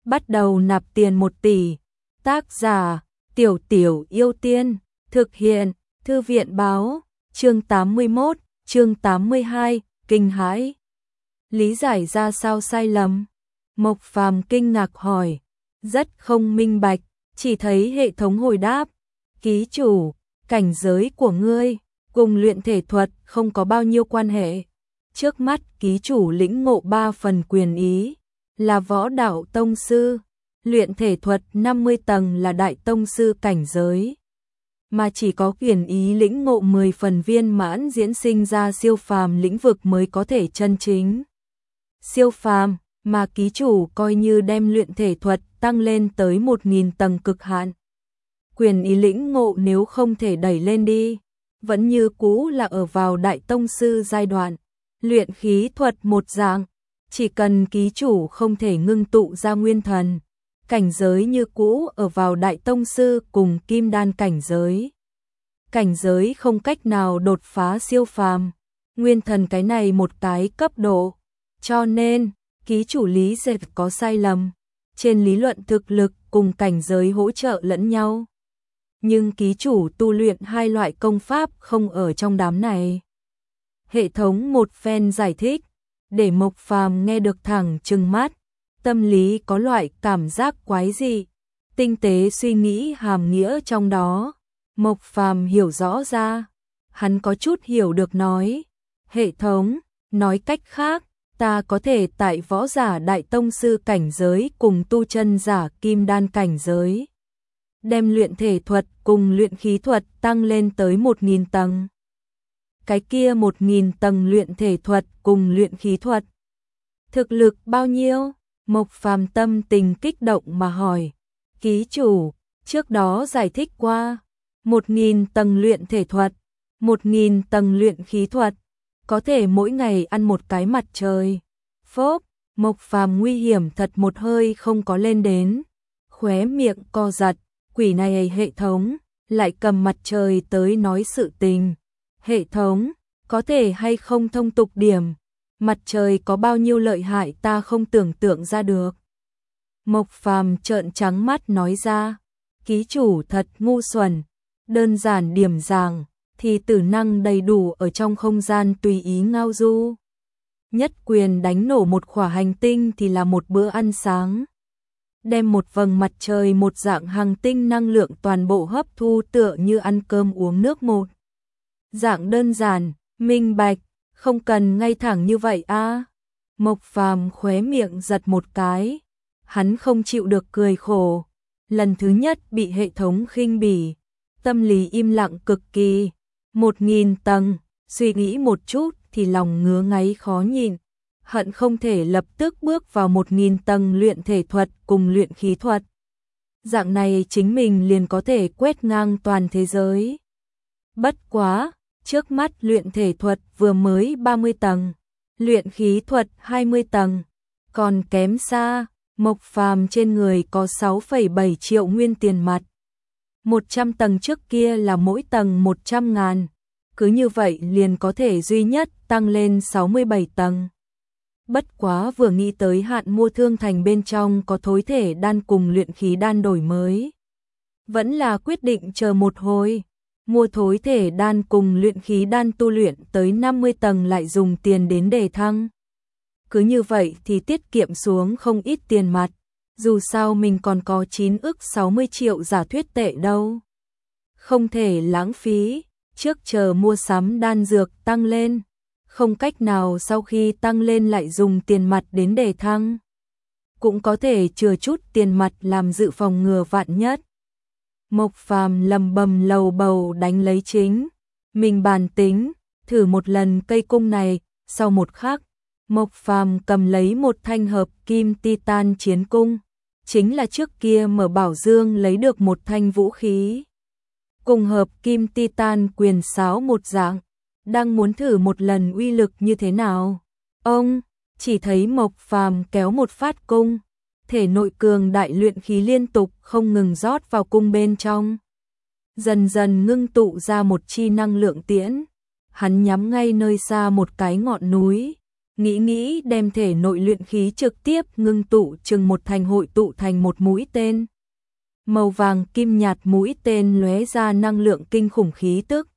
bắt đầu nạp tiền 1 tỷ. Tác giả, Tiểu Tiểu Yêu Tiên, thực hiện, Thư viện báo, chương 81, chương 82, kinh hãi. Lý giải ra sao sai lầm? Mộc Phàm kinh ngạc hỏi, rất không minh bạch, chỉ thấy hệ thống hồi đáp, ký chủ, cảnh giới của ngươi cùng luyện thể thuật không có bao nhiêu quan hệ. Trước mắt ký chủ lĩnh ngộ 3 phần quyền ý, là võ đạo tông sư, luyện thể thuật 50 tầng là đại tông sư cảnh giới, mà chỉ có quyền ý lĩnh ngộ 10 phần viên mãn diễn sinh ra siêu phàm lĩnh vực mới có thể chân chính siêu phàm, mà ký chủ coi như đem luyện thể thuật tăng lên tới 1000 tầng cực hạn. Quyền ý lĩnh ngộ nếu không thể đẩy lên đi, vẫn như cũ là ở vào đại tông sư giai đoạn. Luyện khí thuật một dạng, chỉ cần ký chủ không thể ngưng tụ ra nguyên thần, cảnh giới như cũ ở vào đại tông sư cùng kim đan cảnh giới. Cảnh giới không cách nào đột phá siêu phàm, nguyên thần cái này một cái cấp độ. Cho nên, ký chủ lý giải có sai lầm. Trên lý luận thực lực cùng cảnh giới hỗ trợ lẫn nhau. Nhưng ký chủ tu luyện 2 loại công pháp không ở trong đám này. Hệ thống một phen giải thích, để Mộc Phàm nghe được thẳng trừng mắt, tâm lý có loại cảm giác quái dị, tinh tế suy nghĩ hàm nghĩa trong đó. Mộc Phàm hiểu rõ ra, hắn có chút hiểu được nói, hệ thống, nói cách khác, ta có thể tại võ giả đại tông sư cảnh giới cùng tu chân giả kim đan cảnh giới, đem luyện thể thuật cùng luyện khí thuật tăng lên tới 1000 tầng. Cái kia 1000 tầng luyện thể thuật cùng luyện khí thuật, thực lực bao nhiêu? Mộc Phàm tâm tình kích động mà hỏi. Ký chủ, trước đó giải thích qua, 1000 tầng luyện thể thuật, 1000 tầng luyện khí thuật, có thể mỗi ngày ăn một cái mặt trời. Phốp, Mộc Phàm nguy hiểm thật một hơi không có lên đến, khóe miệng co giật, quỷ này hệ thống, lại cầm mặt trời tới nói sự tình. Hệ thống, có thể hay không thông tục điểm, mặt trời có bao nhiêu lợi hại ta không tưởng tượng ra được. Mộc Phàm trợn trắng mắt nói ra, ký chủ thật ngu xuẩn, đơn giản điểm giảng, thì tử năng đầy đủ ở trong không gian tùy ý ngao du. Nhất quyền đánh nổ một khỏa hành tinh thì là một bữa ăn sáng. Đem một vầng mặt trời một dạng hành tinh năng lượng toàn bộ hấp thu tựa như ăn cơm uống nước một dạng đơn giản, minh bạch, không cần ngay thẳng như vậy a. Mộc Phàm khóe miệng giật một cái, hắn không chịu được cười khổ, lần thứ nhất bị hệ thống khinh bỉ, tâm lý im lặng cực kỳ. 1000 tầng, suy nghĩ một chút thì lòng ngứa ngáy khó nhịn, hận không thể lập tức bước vào 1000 tầng luyện thể thuật cùng luyện khí thuật. Dạng này chính mình liền có thể quét ngang toàn thế giới. Bất quá, trước mắt luyện thể thuật vừa mới 30 tầng, luyện khí thuật 20 tầng, còn kém xa. Mộc Phàm trên người có 6,7 triệu nguyên tiền mặt. 100 tầng trước kia là mỗi tầng 100.000, cứ như vậy liền có thể duy nhất tăng lên 67 tầng. Bất quá vừa nghĩ tới hạn mua thương thành bên trong có thối thể đan cùng luyện khí đan đổi mới, vẫn là quyết định chờ một hồi, mua thối thể đan cùng luyện khí đan tu luyện tới 50 tầng lại dùng tiền đến đề thăng. Cứ như vậy thì tiết kiệm xuống không ít tiền mặt, dù sao mình còn có 9 ức 60 triệu giả thuyết tệ đâu. Không thể lãng phí, trước chờ mua sắm đan dược tăng lên, không cách nào sau khi tăng lên lại dùng tiền mặt đến đề thăng. Cũng có thể chừa chút tiền mặt làm dự phòng ngừa vạn nhất. Mộc Phàm lầm bầm lầu bầu đánh lấy chính mình bàn tính, thử một lần cây cung này, sau một khắc, Mộc Phàm cầm lấy một thanh hợp kim titan chiến cung, chính là trước kia mở bảo dương lấy được một thanh vũ khí. Cùng hợp kim titan quyền sáo một dạng, đang muốn thử một lần uy lực như thế nào. Ông, chỉ thấy Mộc Phàm kéo một phát cung, thể nội cường đại luyện khí liên tục không ngừng rót vào cung bên trong. Dần dần ngưng tụ ra một chi năng lượng tiễn, hắn nhắm ngay nơi xa một cái ngọn núi, nghĩ đem thể nội luyện khí trực tiếp ngưng tụ chừng một thành hội tụ thành một mũi tên. Màu vàng kim nhạt mũi tên lóe ra năng lượng kinh khủng khí tức.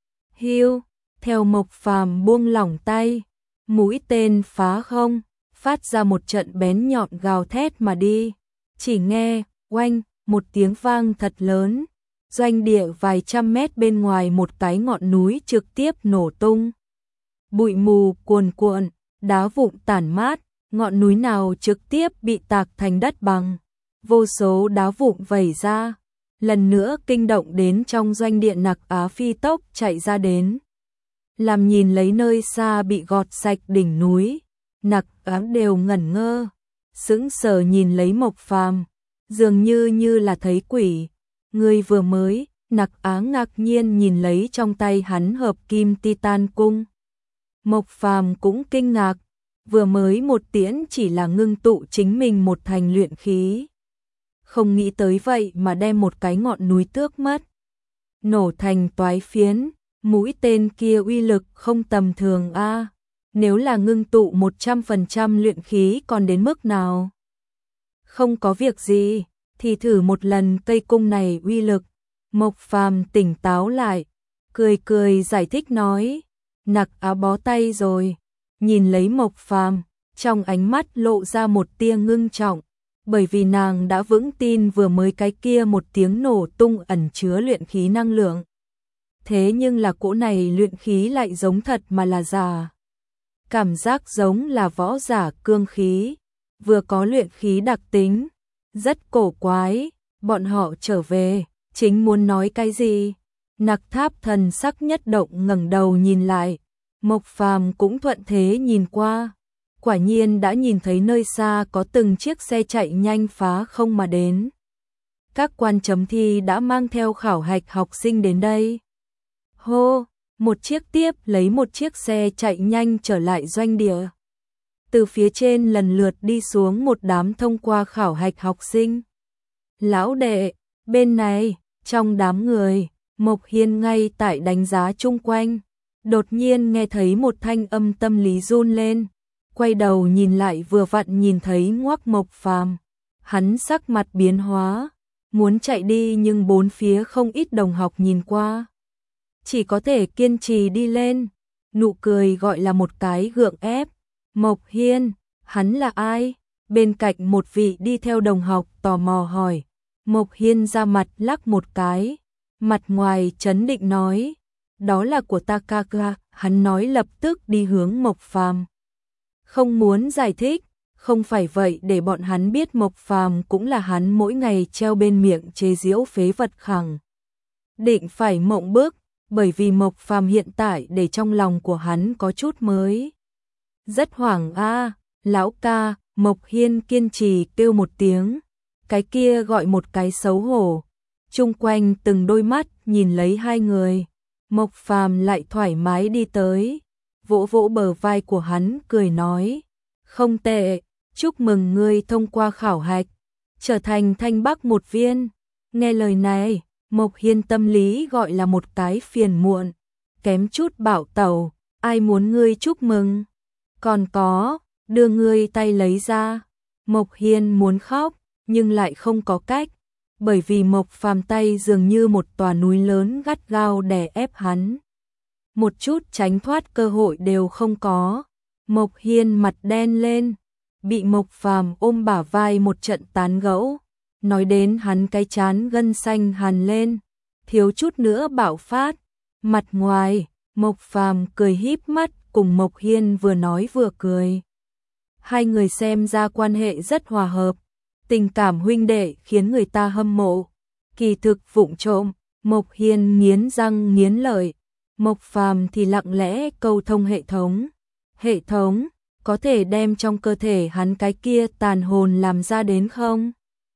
Hiu, theo Mộc Phàm buông lỏng tay, mũi tên phá không, phát ra một trận bén nhọn gào thét mà đi. Chỉ nghe, oanh, một tiếng vang thật lớn, doanh địa vài trăm mét bên ngoài một cái ngọn núi trực tiếp nổ tung. Bụi mù cuồn cuộn, đá vụn tản mát, ngọn núi nào trực tiếp bị tạc thành đất bằng. Vô số đá vụn vẩy ra, lần nữa kinh động đến trong doanh địa Nặc Á phi tốc chạy ra đến. Làm nhìn lấy nơi xa bị gọt sạch đỉnh núi, Nặc Á đều ngẩn ngơ, sững sờ nhìn lấy Mộc Phàm, dường như là thấy quỷ. Người vừa mới, Nặc Á ngạc nhiên nhìn lấy trong tay hắn hợp kim titan cung. Mộc Phàm cũng kinh ngạc, vừa mới một tiễn chỉ là ngưng tụ chính mình một thành luyện khí. Không nghĩ tới vậy mà đem một cái ngọn núi tước mất. Nổ thành toái phiến, mũi tên kia uy lực không tầm thường a. Nếu là ngưng tụ 100% luyện khí còn đến mức nào? Không có việc gì, thì thử một lần cây cung này uy lực. Mộc Phàm tỉnh táo lại, cười cười giải thích nói, Nặc Á bó tay rồi. Nhìn lấy Mộc Phàm, trong ánh mắt lộ ra một tia ngưng trọng, bởi vì nàng đã vững tin vừa mới cái kia một tiếng nổ tung ẩn chứa luyện khí năng lượng. Thế nhưng là cỗ này luyện khí lại giống thật mà là giả. Cảm giác giống là võ giả cương khí, vừa có luyện khí đặc tính, rất cổ quái. Bọn họ trở về, chính muốn nói cái gì? Nặc Tháp thần sắc nhất động ngẩng đầu nhìn lại, Mộc Phàm cũng thuận thế nhìn qua, quả nhiên đã nhìn thấy nơi xa có từng chiếc xe chạy nhanh phá không mà đến. Các quan chấm thi đã mang theo khảo hạch học sinh đến đây. Hô, một chiếc tiếp lấy một chiếc xe chạy nhanh trở lại doanh địa. Từ phía trên lần lượt đi xuống một đám thông qua khảo hạch học sinh. Lão đệ, bên này, trong đám người, Mộc Hiên ngay tại đánh giá chung quanh. Đột nhiên nghe thấy một thanh âm tâm lý run lên. Quay đầu nhìn lại vừa vặn nhìn thấy Ngoác Mộc Phàm. Hắn sắc mặt biến hóa, muốn chạy đi nhưng bốn phía không ít đồng học nhìn qua. Chỉ có thể kiên trì đi lên, nụ cười gọi là một cái gượng ép. Mộc Hiên, hắn là ai? Bên cạnh một vị đi theo đồng học tò mò hỏi. Mộc Hiên ra mặt lắc một cái, mặt ngoài trấn định nói, đó là của Takaka. Hắn nói lập tức đi hướng Mộc Phàm. Không muốn giải thích, không phải vậy để bọn hắn biết Mộc Phàm cũng là hắn mỗi ngày treo bên miệng chế giễu phế vật khẳng. Định phải mộng bức, bởi vì Mộc Phàm hiện tại để trong lòng của hắn có chút mới. Rất hoảng a, lão ca. Mộc Hiên kiên trì kêu một tiếng, cái kia gọi một cái xấu hổ. Chung quanh từng đôi mắt nhìn lấy hai người, Mộc Phàm lại thoải mái đi tới, vỗ vỗ bờ vai của hắn cười nói, không tệ, chúc mừng ngươi thông qua khảo hạch, trở thành Thanh Bắc một viên. Nghe lời này, Mộc Hiên tâm lý gọi là một cái phiền muộn, kém chút bảo tẩu, ai muốn ngươi chúc mừng? Còn có, đưa ngươi tay lấy ra. Mộc Hiên muốn khóc, nhưng lại không có cách, bởi vì Mộc Phàm tay dường như một tòa núi lớn gắt gao đè ép hắn. Một chút tránh thoát cơ hội đều không có. Mộc Hiên mặt đen lên, bị Mộc Phàm ôm bả vai một trận tán gẫu, nói đến hắn cái trán gân xanh hằn lên, thiếu chút nữa bạo phát. Mặt ngoài, Mộc Phàm cười híp mắt cùng Mộc Hiên vừa nói vừa cười. Hai người xem ra quan hệ rất hòa hợp, tình cảm huynh đệ khiến người ta hâm mộ. Kỳ thực vụng trộm, Mộc Hiên nghiến răng nghiến lợi, Mộc Phàm thì lặng lẽ câu thông hệ thống. Hệ thống có thể đem trong cơ thể hắn cái kia tàn hồn làm ra đến không?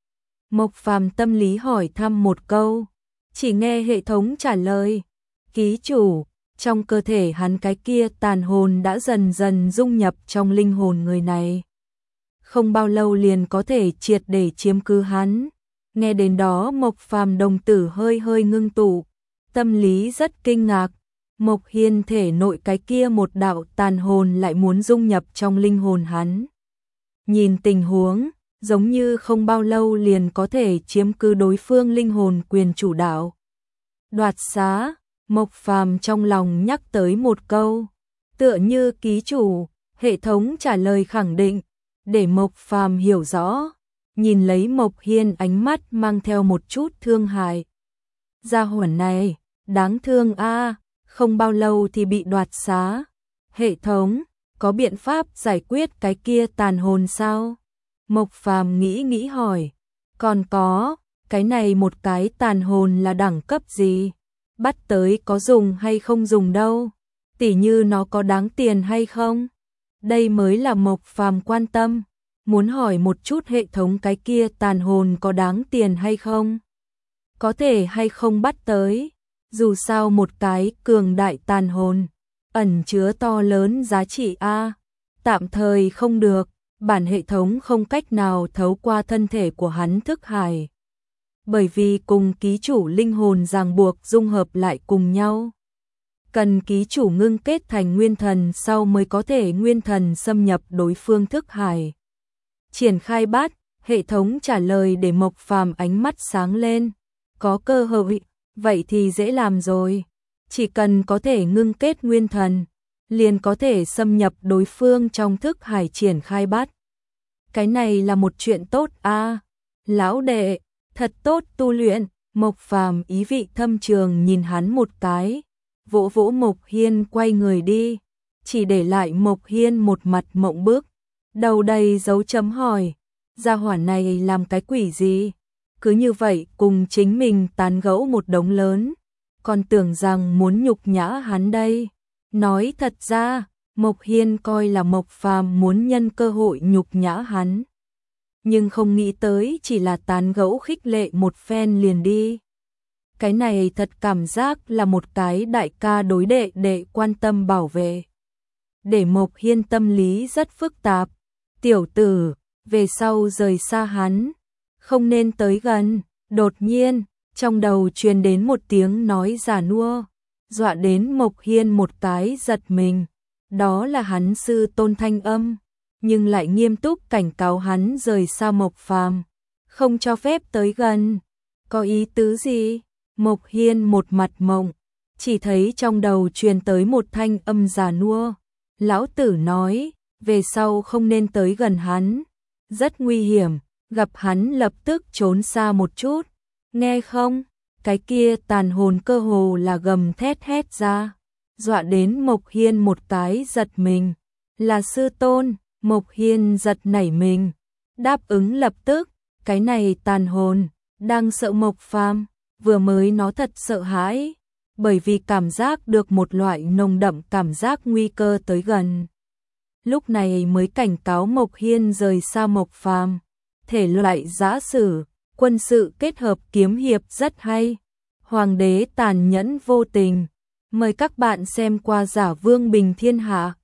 Mộc Phàm tâm lý hỏi thăm một câu, chỉ nghe hệ thống trả lời, ký chủ, trong cơ thể hắn cái kia tàn hồn đã dần dần dung nhập trong linh hồn người này. Không bao lâu liền có thể triệt để chiếm cứ hắn. Nghe đến đó Mộc Phàm đồng tử hơi hơi ngưng tụ, tâm lý rất kinh ngạc. Mộc Hiên thể nội cái kia một đạo tàn hồn lại muốn dung nhập trong linh hồn hắn. Nhìn tình huống, giống như không bao lâu liền có thể chiếm cứ đối phương linh hồn quyền chủ đạo. Đoạt xá, Mộc Phàm trong lòng nhắc tới một câu, tựa như ký chủ, hệ thống trả lời khẳng định, để Mộc Phàm hiểu rõ, nhìn lấy Mộc Hiên ánh mắt mang theo một chút thương hại. Gia hỏa này, đáng thương a, không bao lâu thì bị đoạt xá. Hệ thống, có biện pháp giải quyết cái kia tàn hồn sao? Mộc Phàm nghĩ hỏi, còn có, cái này một cái tàn hồn là đẳng cấp gì? Bắt tới có dùng hay không dùng đâu? Tỉ như nó có đáng tiền hay không? Đây mới là Mộc Phàm quan tâm, muốn hỏi một chút hệ thống cái kia tàn hồn có đáng tiền hay không? Có thể hay không bắt tới? Dù sao một cái cường đại tàn hồn, ẩn chứa to lớn giá trị a, tạm thời không được, bản hệ thống không cách nào thấu qua thân thể của hắn thức hải. Bởi vì cùng ký chủ linh hồn ràng buộc dung hợp lại cùng nhau. Cần ký chủ ngưng kết thành nguyên thần sau mới có thể nguyên thần xâm nhập đối phương thức hải. Triển khai bắt, hệ thống trả lời để Mộc Phàm ánh mắt sáng lên. Có cơ hội, vậy thì dễ làm rồi. Chỉ cần có thể ngưng kết nguyên thần, liền có thể xâm nhập đối phương trong thức hải triển khai bắt. Cái này là một chuyện tốt a, lão đệ, thật tốt tu luyện. Mộc Phàm ý vị thâm trường nhìn hắn một cái, vỗ vỗ Mộc Hiên quay người đi, chỉ để lại Mộc Hiên một mặt mộng bức, đầu đầy dấu chấm hỏi, gia hỏa này làm cái quỷ gì? Cứ như vậy cùng chính mình tán gẫu một đống lớn, còn tưởng rằng muốn nhục nhã hắn đây. Nói thật ra, Mộc Hiên coi là Mộc Phàm muốn nhân cơ hội nhục nhã hắn. Nhưng không nghĩ tới chỉ là tán gẫu khích lệ một phen liền đi. Cái này thật cảm giác là một cái đại ca đối đệ đệ quan tâm bảo vệ. Để Mộc Hiên tâm lý rất phức tạp. Tiểu tử, về sau rời xa hắn, không nên tới gần. Đột nhiên, trong đầu truyền đến một tiếng nói già nua, dọa đến Mộc Hiên một cái giật mình. Đó là hắn sư tôn thanh âm, nhưng lại nghiêm túc cảnh cáo hắn rời xa Mộc Phàm, không cho phép tới gần. Có ý tứ gì? Mộc Hiên một mặt mộng, chỉ thấy trong đầu truyền tới một thanh âm già nua. Lão tử nói, về sau không nên tới gần hắn, rất nguy hiểm, gặp hắn lập tức trốn xa một chút. Nghe không? Cái kia tàn hồn cơ hồ là gầm thét hét ra, dọa đến Mộc Hiên một cái giật mình. Là sư tôn. Mộc Hiên giật nảy mình, đáp ứng lập tức. Cái này tàn hồn đang sợ Mộc Phàm, vừa mới nó thật sợ hãi, bởi vì cảm giác được một loại nồng đậm cảm giác nguy cơ tới gần. Lúc này mới cảnh cáo Mộc Hiên rời xa Mộc Phàm. Thể loại giã sử, quân sự kết hợp kiếm hiệp rất hay. Hoàng đế tàn nhẫn vô tình. Mời các bạn xem qua Giả Vương Bình Thiên Hạ.